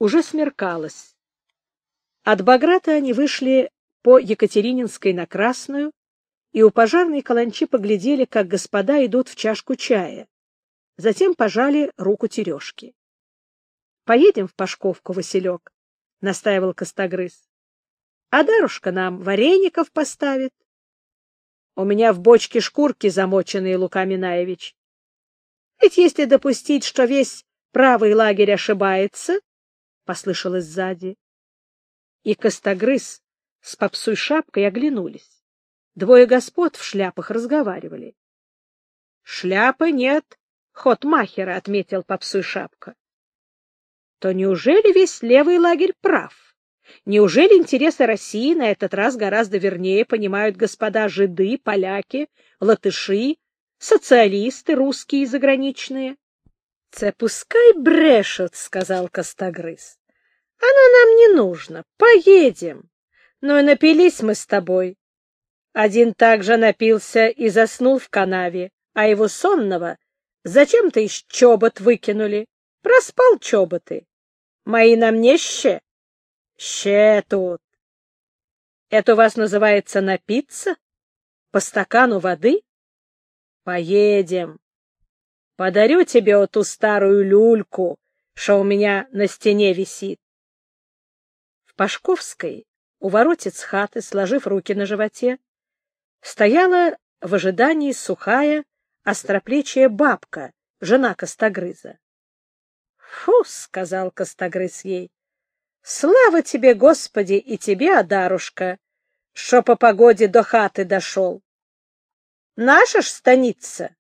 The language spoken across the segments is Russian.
Уже смеркалось. От Баграта они вышли по Екатерининской на Красную, и у пожарной каланчи поглядели, как господа идут в чашку чая. Затем пожали руку Терешки. — Поедем в Пашковку, Василек, — настаивал Костогрыз. — А Дарушка нам вареников поставит. — У меня в бочке шкурки замоченные, Лука Минаевич. Ведь если допустить, что весь правый лагерь ошибается, — послышалось сзади. И Костогрыз с Попсуй Шапкой оглянулись. Двое господ в шляпах разговаривали. — Шляпы нет, ход махера, — отметил Попсуй Шапка. — То неужели весь левый лагерь прав? Неужели интересы России на этот раз гораздо вернее понимают господа жиды, поляки, латыши, социалисты, русские и заграничные? — Це пускай брешут, — сказал Костогрыз. — Оно нам не нужно. Поедем. Ну и напились мы с тобой. Один также напился и заснул в канаве, а его сонного зачем-то из чобот выкинули. Проспал чоботы. Мои на мне ще? Ще тут. Это у вас называется напиться? По стакану воды? Поедем. Подарю тебе вот ту старую люльку, что у меня на стене висит. В Пашковской, у воротец хаты, сложив руки на животе, стояла в ожидании сухая, остроплечья бабка, жена Костогрыза. — Фу, — сказал Костогрыз ей, — слава тебе, Господи, и тебе, Адарушка, что по погоде до хаты дошел. Наша ж станица.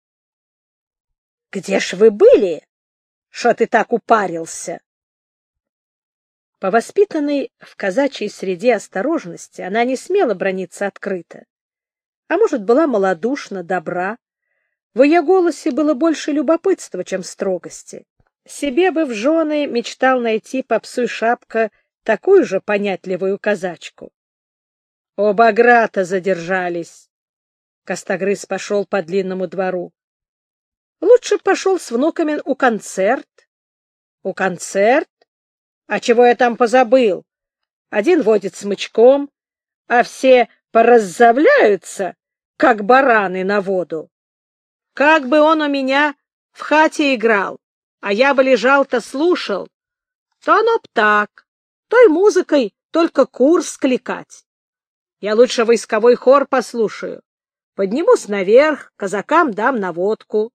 — Где ж вы были, что ты так упарился? По воспитанной в казачьей среде осторожности она не смела браниться открыто. А может, была малодушна, добра. В ее голосе было больше любопытства, чем строгости. Себе бы в жены мечтал найти Попсуй Шапка такую же понятливую казачку. Оба Баграта задержались. Костогрыз пошел по длинному двору. Лучше пошел с внуками у концерт. У концерт? А чего я там позабыл? Один водит смычком, а все пораззавляются, как бараны на воду. Как бы он у меня в хате играл, а я бы лежал-то слушал, то оно б так, той музыкой только курс скликать. Я лучше войсковой хор послушаю, поднимусь наверх, казакам дам наводку.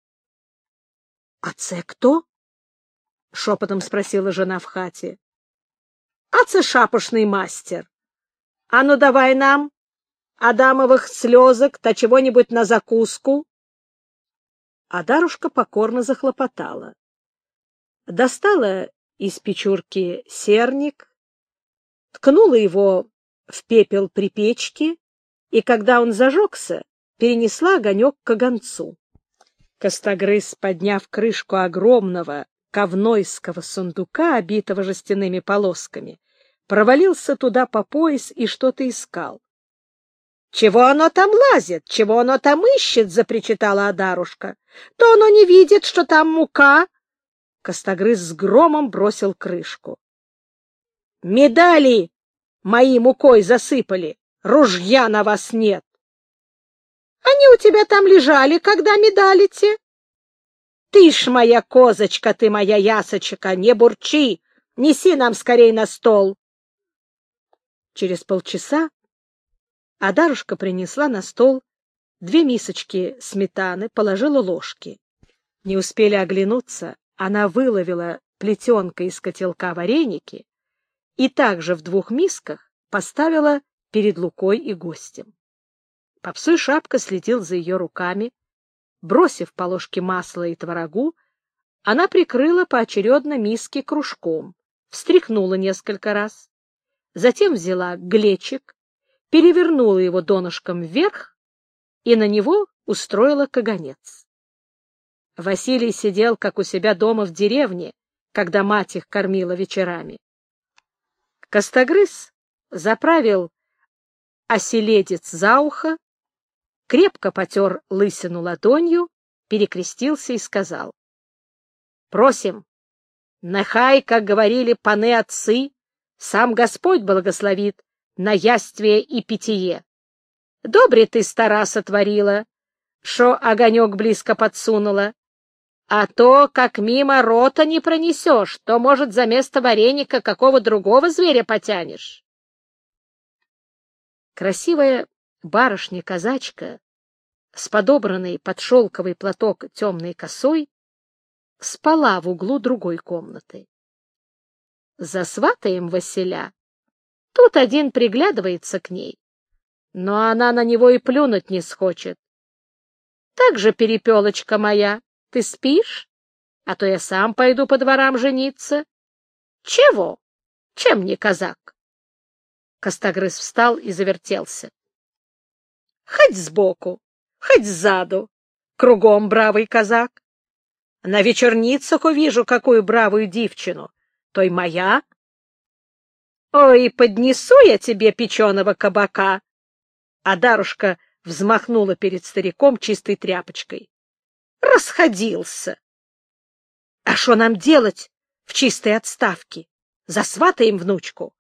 — А це кто? — шепотом спросила жена в хате. — А це шапошный мастер. А ну давай нам адамовых слезок, то чего-нибудь на закуску. А Дарушка покорно захлопотала. Достала из печурки серник, ткнула его в пепел при печке, и, когда он зажегся, перенесла огонек к оганцу. Костогрыз, подняв крышку огромного ковнойского сундука, обитого жестяными полосками, провалился туда по пояс и что-то искал. — Чего оно там лазит? Чего оно там ищет? — запричитала Адарушка. — То оно не видит, что там мука. Костогрыз с громом бросил крышку. — Медали мои мукой засыпали. Ружья на вас нет. — Они у тебя там лежали, когда медалите? — Ты ж моя козочка, ты моя ясочка, не бурчи. Неси нам скорей на стол. Через полчаса Адарушка принесла на стол 2 мисочки сметаны, положила ложки. Не успели оглянуться, она выловила плетенкой из котелка вареники и также в 2 мисках поставила перед Лукой и гостем. Попсуй Шапка следил за ее руками. Бросив по ложке масла и творогу, она прикрыла поочередно миски кружком, встряхнула несколько раз, затем взяла глечик, перевернула его донышком вверх и на него устроила каганец. Василий сидел, как у себя дома в деревне, когда мать их кормила вечерами. Костогрыз заправил оселедец за ухо, крепко потер лысину ладонью, перекрестился и сказал: — Просим, Нехай, как говорили паны-отцы, сам Господь благословит на яствие и питье. Добре ты, стара, сотворила, шо огонек близко подсунула, а то, как мимо рота не пронесешь, то, может, за место вареника какого другого зверя потянешь. Красивая барышня-казачка с подобранной под шелковый платок темной косой спала в углу другой комнаты. Засватаем Василя. Тут один приглядывается к ней, но она на него и плюнуть не схочет. Так же, перепелочка моя, ты спишь? А то я сам пойду по дворам жениться. Чего? Чем не казак? Костогрыз встал и завертелся. Хоть сбоку, хоть сзаду, кругом бравый казак. На вечерницах увижу какую бравую девчину, то и моя. Ой, поднесу я тебе печеного кабака. А Дарушка взмахнула перед стариком чистой тряпочкой. Расходился. А что нам делать в чистой отставке? Засватаем внучку.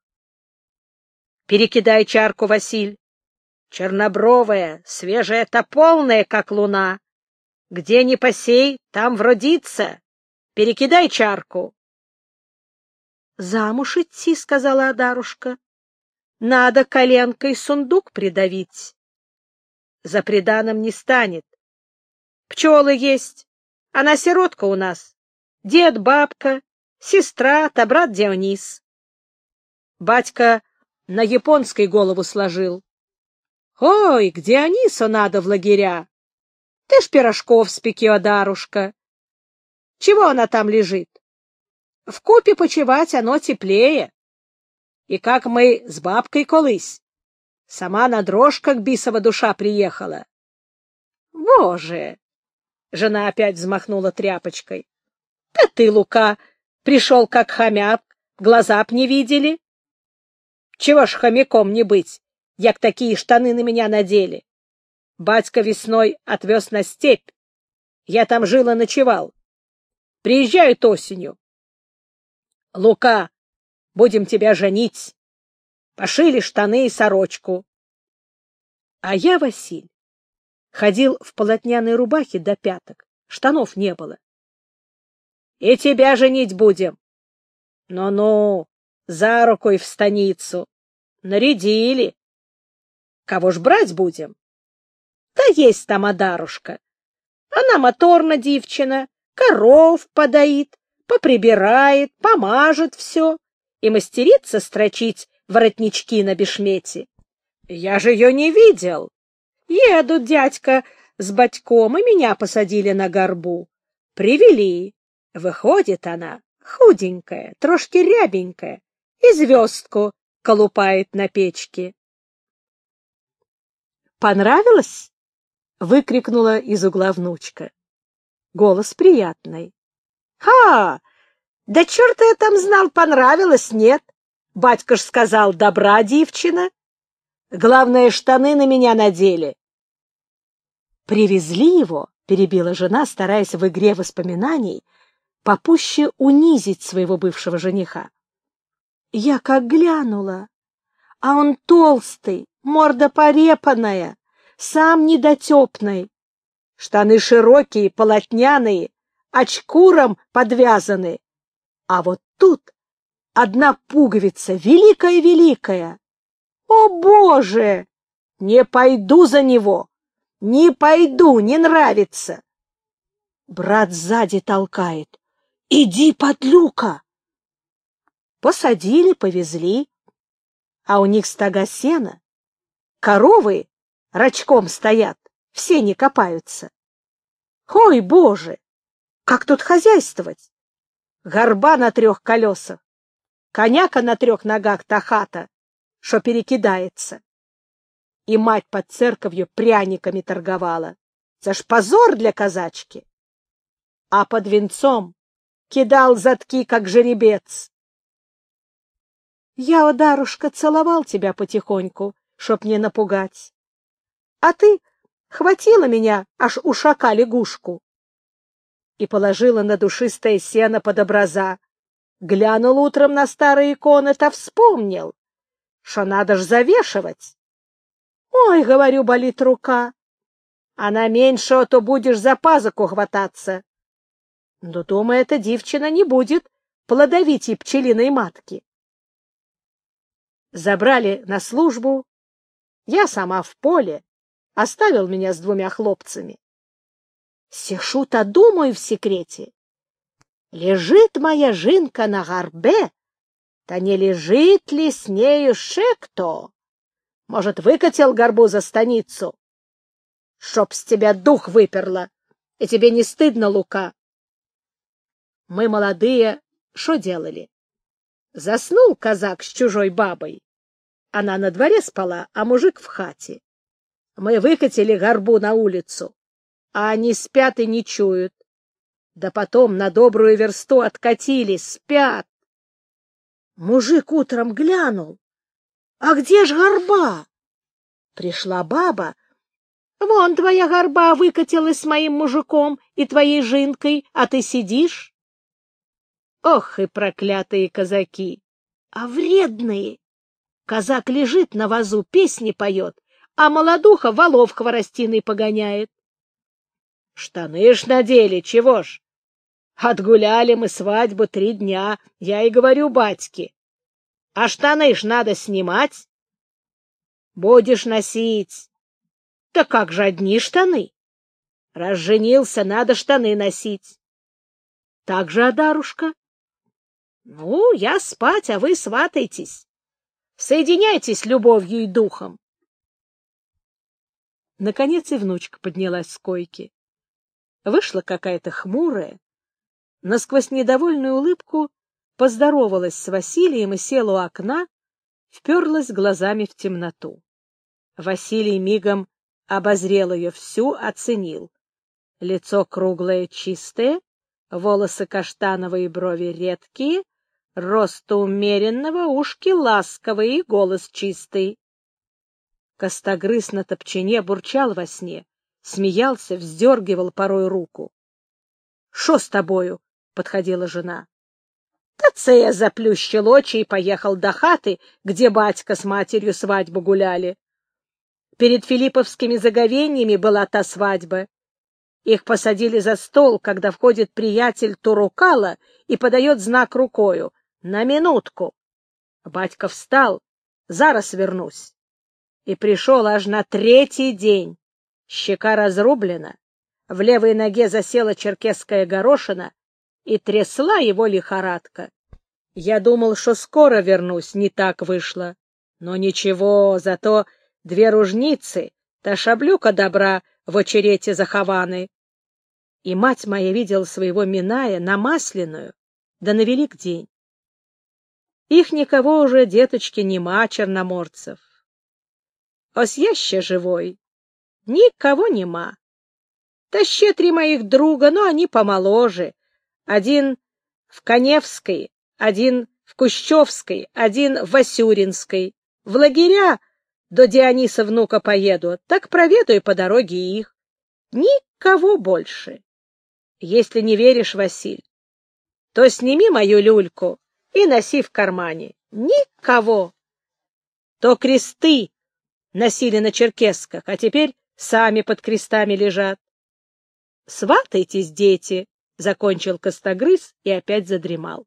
Перекидай чарку, Василь. Чернобровая, свежая-то полная, как луна. Где ни посей, там вродится. Перекидай чарку. Замуж идти, — сказала Адарушка. Надо коленкой сундук придавить. За приданым не станет. Пчелы есть. Она сиротка у нас. Дед, бабка, сестра, та брат Дионис. Батька на японской голову сложил. Ой, к Дионису надо в лагеря. Ты ж пирожков спеки, Адарушка. Чего она там лежит? Вкупе почивать оно теплее. И как мы с бабкой колысь. Сама на дрожках бисова душа приехала. Боже! Жена опять взмахнула тряпочкой. Да ты, Лука, пришел как хомяк, глаза б не видели. Чего ж хомяком не быть, як такие штаны на меня надели? Батька весной отвез на степь. Я там жил и ночевал. Приезжают осенью. Лука, будем тебя женить. Пошили штаны и сорочку. А я, Василь, ходил в полотняной рубахе до пяток. Штанов не было. И тебя женить будем. Ну-ну, за руку и в станицу. Нарядили. Кого ж брать будем? Да есть там Адарушка. Она моторна девчина, коров подоит, поприбирает, помажет все и мастерится строчить воротнички на бешмете. Я же ее не видел. Едут дядька с батьком, и меня посадили на горбу. Привели. Выходит она, худенькая, трошки рябенькая, и звездку колупает на печке. «Понравилось?» — выкрикнула из угла внучка. Голос приятный. «Ха! Да черт я там знал, понравилось, нет? Батька ж сказал, добра девчина. Главное, штаны на меня надели». «Привезли его», — перебила жена, стараясь в игре воспоминаний попуще унизить своего бывшего жениха. Я как глянула, а он толстый, морда порепанная, сам недотепный. Штаны широкие, полотняные, очкуром подвязаны. А вот тут одна пуговица великая-великая. О, Боже! Не пойду за него! Не пойду, не нравится! Брат сзади толкает. Иди, подлюка! Посадили, повезли. А у них стога сена. Коровы рачком стоят, все не копаются. Ой, Боже! Как тут хозяйствовать? Горба на 3 колесах, коняка на 3 ногах та хата, шо перекидается. И мать под церковью пряниками торговала. Это ж позор для казачки. А под венцом кидал задки, как жеребец. Я, Дарушка, целовал тебя потихоньку, чтоб не напугать. А ты хватила меня, аж ушака лягушку. И положила на душистое сено под образа. Глянул утром на старые иконы-то вспомнил, что надо ж завешивать. Ой, говорю, болит рука. Она меньше, а то будешь за пазуху хвататься. Но, думаю, эта девчина не будет плодовить и пчелиной матки. Забрали на службу. Я сама в поле. Оставил меня с 2 хлопцами. Сишу-то думаю в секрете. Лежит моя жинка на горбе, та не лежит ли с нею шекто? Может, выкатил горбу за станицу? Чтоб с тебя дух выперло, и тебе не стыдно, Лука? Мы, молодые, что делали? Заснул казак с чужой бабой. Она на дворе спала, а мужик в хате. Мы выкатили горбу на улицу, а они спят и не чуют. Да потом на добрую версту откатились, спят. Мужик утром глянул. А где ж горба? Пришла баба. Вон твоя горба выкатилась с моим мужиком и твоей жинкой, а ты сидишь. Ох и проклятые казаки! А вредные! Казак лежит на вазу, песни поет, а молодуха волов хворостиной погоняет. Штаны ж надели, чего ж? Отгуляли мы свадьбу 3 дня, я и говорю батьке. А штаны ж надо снимать. Будешь носить. Да как же одни штаны? Раз женился, надо штаны носить. Так же, Адарушка? Ну, я спать, а вы сватайтесь. Соединяйтесь любовью и духом. Наконец и внучка поднялась с койки. Вышла какая-то хмурая, но сквозь недовольную улыбку поздоровалась с Василием и села у окна, вперлась глазами в темноту. Василий мигом обозрел ее всю, оценил. Лицо круглое, чистое, волосы каштановые, брови редкие, роста умеренного, ушки ласковые и голос чистый. Костогрыз на топчине бурчал во сне, смеялся, вздергивал порой руку. — Шо с тобою? — подходила жена. — Да це я заплющил очи и поехал до хаты, где батька с матерью свадьбу гуляли. Перед филипповскими заговеньями была та свадьба. Их посадили за стол, когда входит приятель Турукала и подает знак рукою: «На минутку». Батька встал: «Зараз вернусь». И пришел аж на 3-й день. Щека разрублена, в левой ноге засела черкесская горошина, и трясла его лихорадка. Я думал, что скоро вернусь, не так вышло. Но ничего, зато 2 ружницы, та шаблюка добра в очерете захованы. И мать моя видела своего Миная на Масляную, да на Великдень. Их никого уже, деточки, нема, черноморцев. Ось я ще живой, никого нема. Да ще 3 моих друга, но они помоложе. Один в Коневской, один в Кущевской, один в Васюринской. В лагеря до Диониса внука поеду, так проведаю по дороге их. Никого больше. Если не веришь, Василь, то сними мою люльку и носи в кармане. Никого. То кресты носили на черкесках, а теперь сами под крестами лежат. Сватайтесь, дети, — закончил Костогрыз и опять задремал.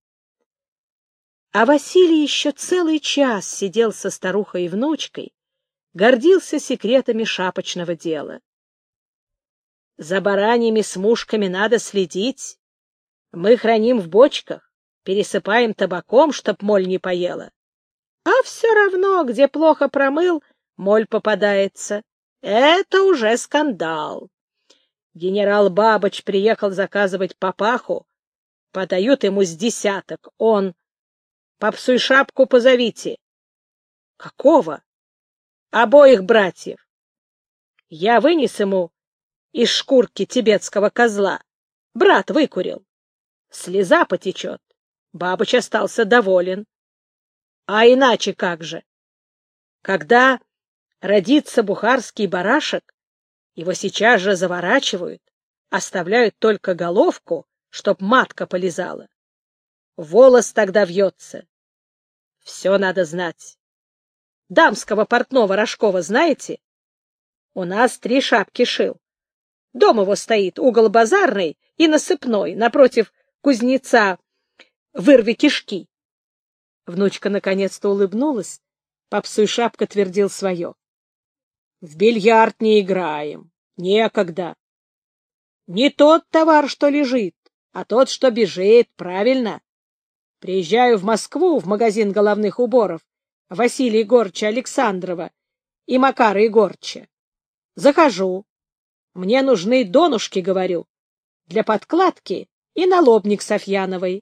А Василий еще целый час сидел со старухой и внучкой, гордился секретами шапочного дела. За бараньими смушками надо следить. Мы храним в бочках, пересыпаем табаком, чтоб моль не поела. А все равно, где плохо промыл, моль попадается. Это уже скандал. Генерал Бабыч приехал заказывать папаху, подают ему с 10. Он: «Попсу и шапку позовите». Какого? Обоих братьев. Я вынес ему из шкурки тибетского козла. Брат выкурил. Слеза потечет. Бабыч остался доволен. А иначе как же? Когда родится бухарский барашек, его сейчас же заворачивают, оставляют только головку, чтоб матка полизала. волос тогда вьется. Все надо знать. Дамского портного Рожкова знаете? У нас 3 шапки шил. Дом его стоит, угол Базарный и Насыпной, напротив кузнеца Вырви кишки. Внучка наконец-то улыбнулась. Попсуй Шапка твердил свое. В бильярд не играем. Некогда. Не тот товар, что лежит, а тот, что бежит, правильно. Приезжаю в Москву в магазин головных уборов Василия Егорыча Александрова и Макара Егорыча. Захожу. Мне нужны донушки, говорю, для подкладки и налобник Софьяновой.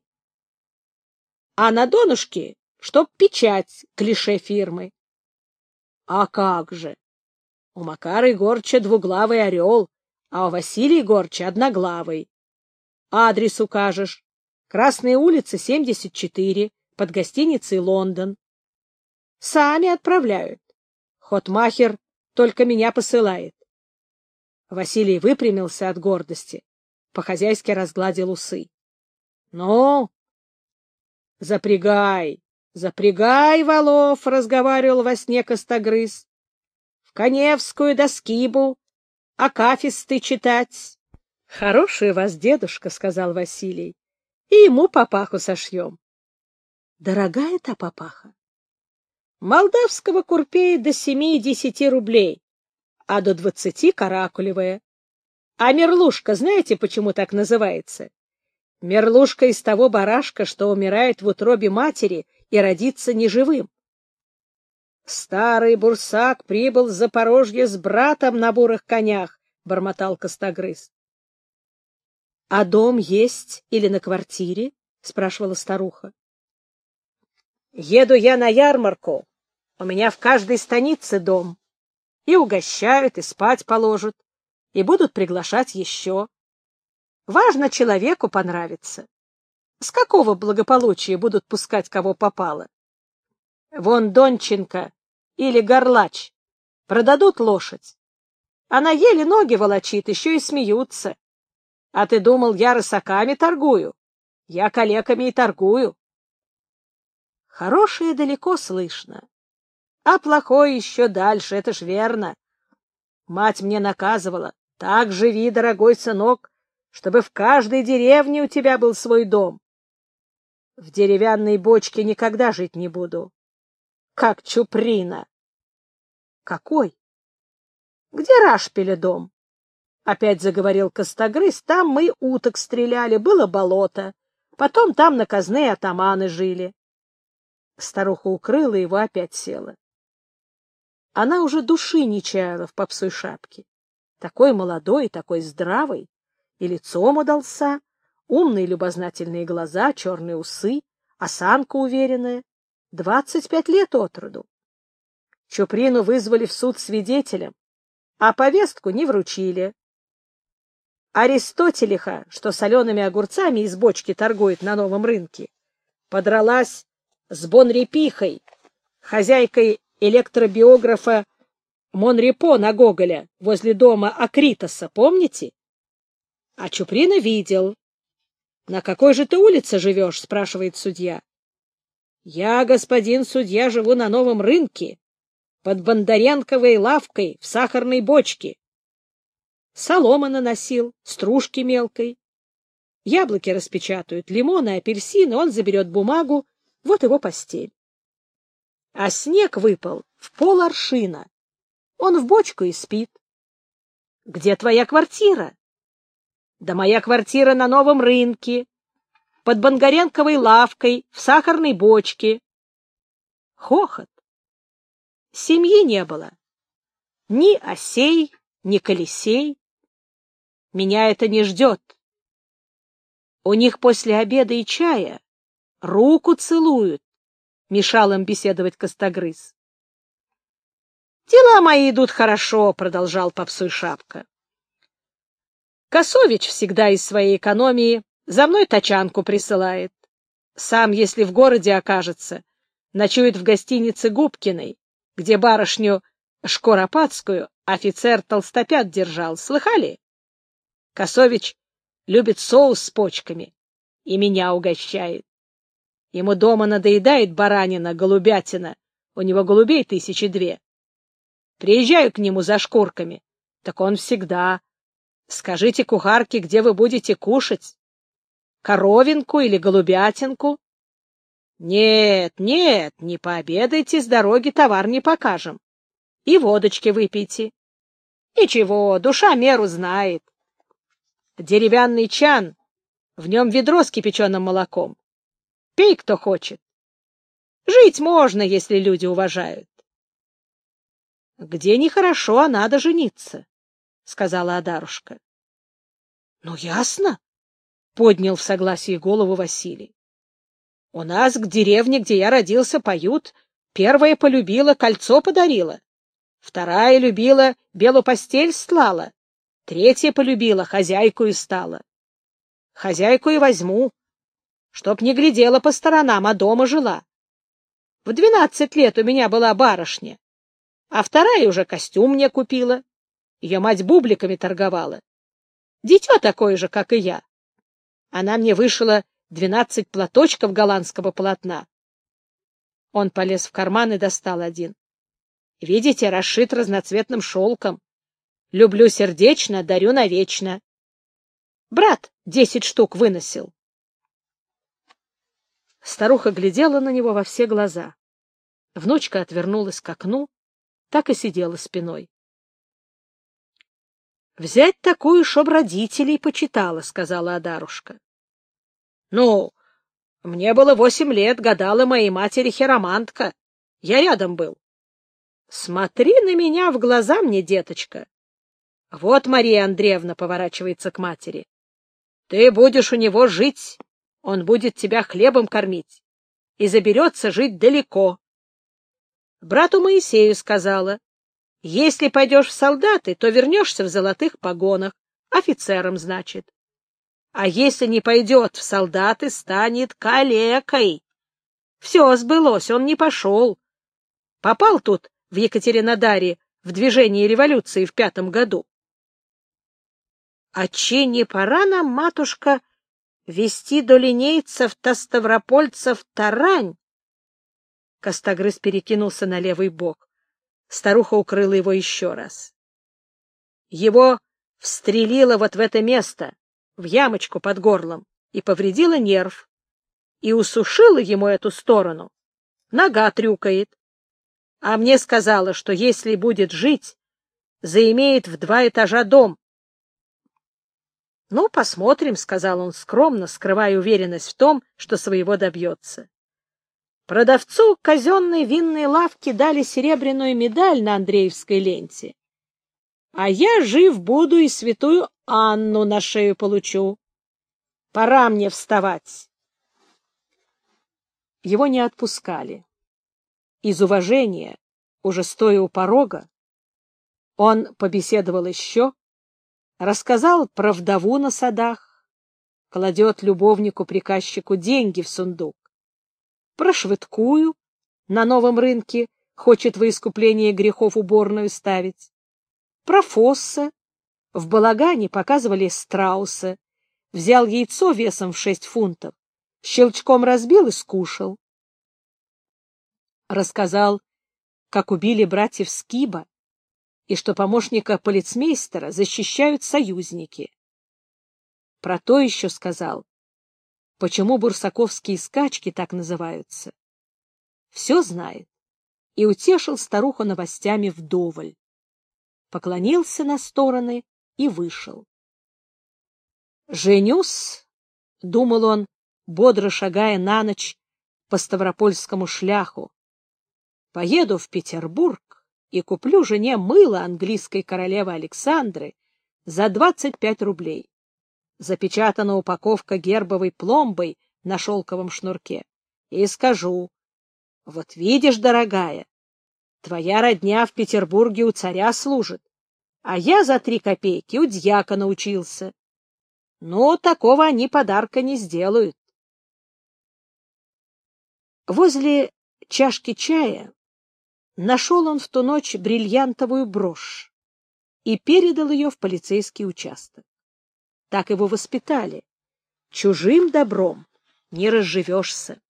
А на донышке, чтоб печать клише фирмы. А как же? У Макара Егорыча 2-главый орел, а у Василия Егорыча 1-главый. Адрес укажешь. Красная улица, 74, под гостиницей «Лондон». Сами отправляют. Хотмахер только меня посылает. Василий выпрямился от гордости, по-хозяйски разгладил усы. — Ну, запрягай, запрягай валов, — разговаривал во сне Костогрыз. — В Коневскую до Скибу акафисты читать. — Хороший у вас дедушка, — сказал Василий, — и ему папаху сошьем. — Дорогая та папаха? — Молдавского курпея до 7-10 рублей, а до 20 каракулевая. А мерлушка, знаете, почему так называется? Мерлушка из того барашка, что умирает в утробе матери и родится неживым. Старый бурсак прибыл с Запорожья с братом на бурых конях, — бормотал Костогрыз. — А дом есть или на квартире? — спрашивала старуха. — Еду я на ярмарку. У меня в каждой станице дом. И угощают, и спать положат, и будут приглашать еще. Важно человеку понравиться. С какого благополучия будут пускать кого попало? Вон Донченко или Горлач продадут лошадь. Она еле ноги волочит, еще и смеются. А ты думал, я рысаками торгую? Я калеками и торгую. Хорошее далеко слышно, а плохое еще дальше, это ж верно. Мать мне наказывала: так живи, дорогой сынок, чтобы в каждой деревне у тебя был свой дом. В деревянной бочке никогда жить не буду. Как Чуприна. Какой? Где Рашпиля дом? Опять заговорил Костогрыз. Там мы уток стреляли, было болото. Потом там наказные атаманы жили. Старуха укрыла его, опять села. Она уже души не чаяла в Попсуй Шапке. Такой молодой, такой здравый, и лицом удался, умные любознательные глаза, черные усы, осанка уверенная, 25 лет от роду. Чуприну вызвали в суд свидетелем, а повестку не вручили. Аристотелиха, что солеными огурцами из бочки торгует на новом рынке, подралась с Бонрепихой, хозяйкой электробиографа Монрепо на Гоголя возле дома Акритоса, помните? А Чуприна видел. — На какой же ты улице живешь? — спрашивает судья. — Я, господин судья, живу на новом рынке, под Бондаренковой лавкой в сахарной бочке. Солома наносил, стружки мелкой. Яблоки распечатают, лимоны, апельсины, он заберет бумагу, вот его постель. А снег выпал в 0,5 аршина. Он в бочку и спит. — Где твоя квартира? — Да моя квартира на новом рынке, под Бондаренковой лавкой в сахарной бочке. Хохот. Семьи не было. Ни осей, ни колесей. Меня это не ждет. У них после обеда и чая руку целуют, — мешал им беседовать Костогрыз. — Дела мои идут хорошо, — продолжал Попсуй Шапка. Косович всегда из своей экономии за мной тачанку присылает. Сам, если в городе окажется, ночует в гостинице Губкиной, где барышню Шкуропадскую офицер Толстопят держал. Слыхали? Косович любит соус с почками и меня угощает. Ему дома надоедает баранина, голубятина. У него голубей 1002. Приезжаю к нему за шкурками, так он всегда: скажите кухарке, где вы будете кушать? Коровинку или голубятинку? Нет, нет, не пообедайте с дороги, товар не покажем. И водочки выпейте. Ничего, душа меру знает. Деревянный чан, в нем ведро с кипяченым молоком. Пей, кто хочет. Жить можно, если люди уважают. — Где нехорошо, а надо жениться, — сказала Адарушка. — Ну, ясно, — поднял в согласии голову Василий. — У нас к деревне, где я родился, поют: первая полюбила, кольцо подарила, вторая любила, белую постель стлала, третья полюбила, хозяйку и стала. Хозяйку и возьму, чтоб не глядела по сторонам, а дома жила. В 12 лет у меня была барышня, а вторая уже костюм мне купила. Ее мать бубликами торговала. Дитё такое же, как и я. Она мне вышила 12 платочков голландского полотна. Он полез в карман и достал один. Видите, расшит разноцветным шелком. Люблю сердечно, дарю навечно. Брат 10 штук выносил. Старуха глядела на него во все глаза. Внучка отвернулась к окну, так и сидела спиной. — Взять такую, чтоб родителей почитала, — сказала Адарушка. — Ну, мне было 8 лет, гадала моей матери хиромантка. Я рядом был. Смотри на меня в глаза мне, деточка. Вот Мария Андреевна поворачивается к матери. Ты будешь у него жить, он будет тебя хлебом кормить и заберется жить далеко. Брату Моисею сказала: если пойдешь в солдаты, то вернешься в золотых погонах, офицером, значит. А если не пойдет в солдаты, станет калекой. Все сбылось, он не пошел. Попал тут, в Екатеринодаре, в движение революции в 5 году. А че не пора нам, матушка, вести до линейцев-то ставропольцев тарань? Костогрыз перекинулся на левый бок. Старуха укрыла его еще раз. Его встрелило вот в это место, в ямочку под горлом, и повредило нерв, и усушило ему эту сторону. Нога трюкает. А мне сказала, что если будет жить, заимеет в 2 этажа дом. — Ну, посмотрим, — сказал он скромно, скрывая уверенность в том, что своего добьется. Продавцу казенной винной лавки дали серебряную медаль на Андреевской ленте. А я жив буду и святую Анну на шею получу. Пора мне вставать. Его не отпускали. Из уважения, уже стоя у порога, он побеседовал еще, рассказал про вдову на садах, кладет любовнику-приказчику деньги в сундук, про Швыдкую на новом рынке хочет во искупление грехов уборную ставить, про Фосса в балагане показывали страуса, взял яйцо весом в 6 фунтов, щелчком разбил и скушал. Рассказал, как убили братьев Скиба, и что помощника полицмейстера защищают союзники. Про то еще сказал, почему бурсаковские скачки так называются. Все знает и утешил старуху новостями вдоволь. Поклонился на стороны и вышел. «Женюсь», — думал он, бодро шагая на ночь по ставропольскому шляху, «поеду в Петербург и куплю жене мыло английской королевы Александры за 25 рублей. Запечатана упаковка гербовой пломбой на шелковом шнурке. И скажу: вот видишь, дорогая, твоя родня в Петербурге у царя служит, а я за 3 копейки у дьяка научился. Но такого они подарка не сделают». Возле чашки чая нашел он в ту ночь бриллиантовую брошь и передал ее в полицейский участок. Так его воспитали. Чужим добром не разживешься.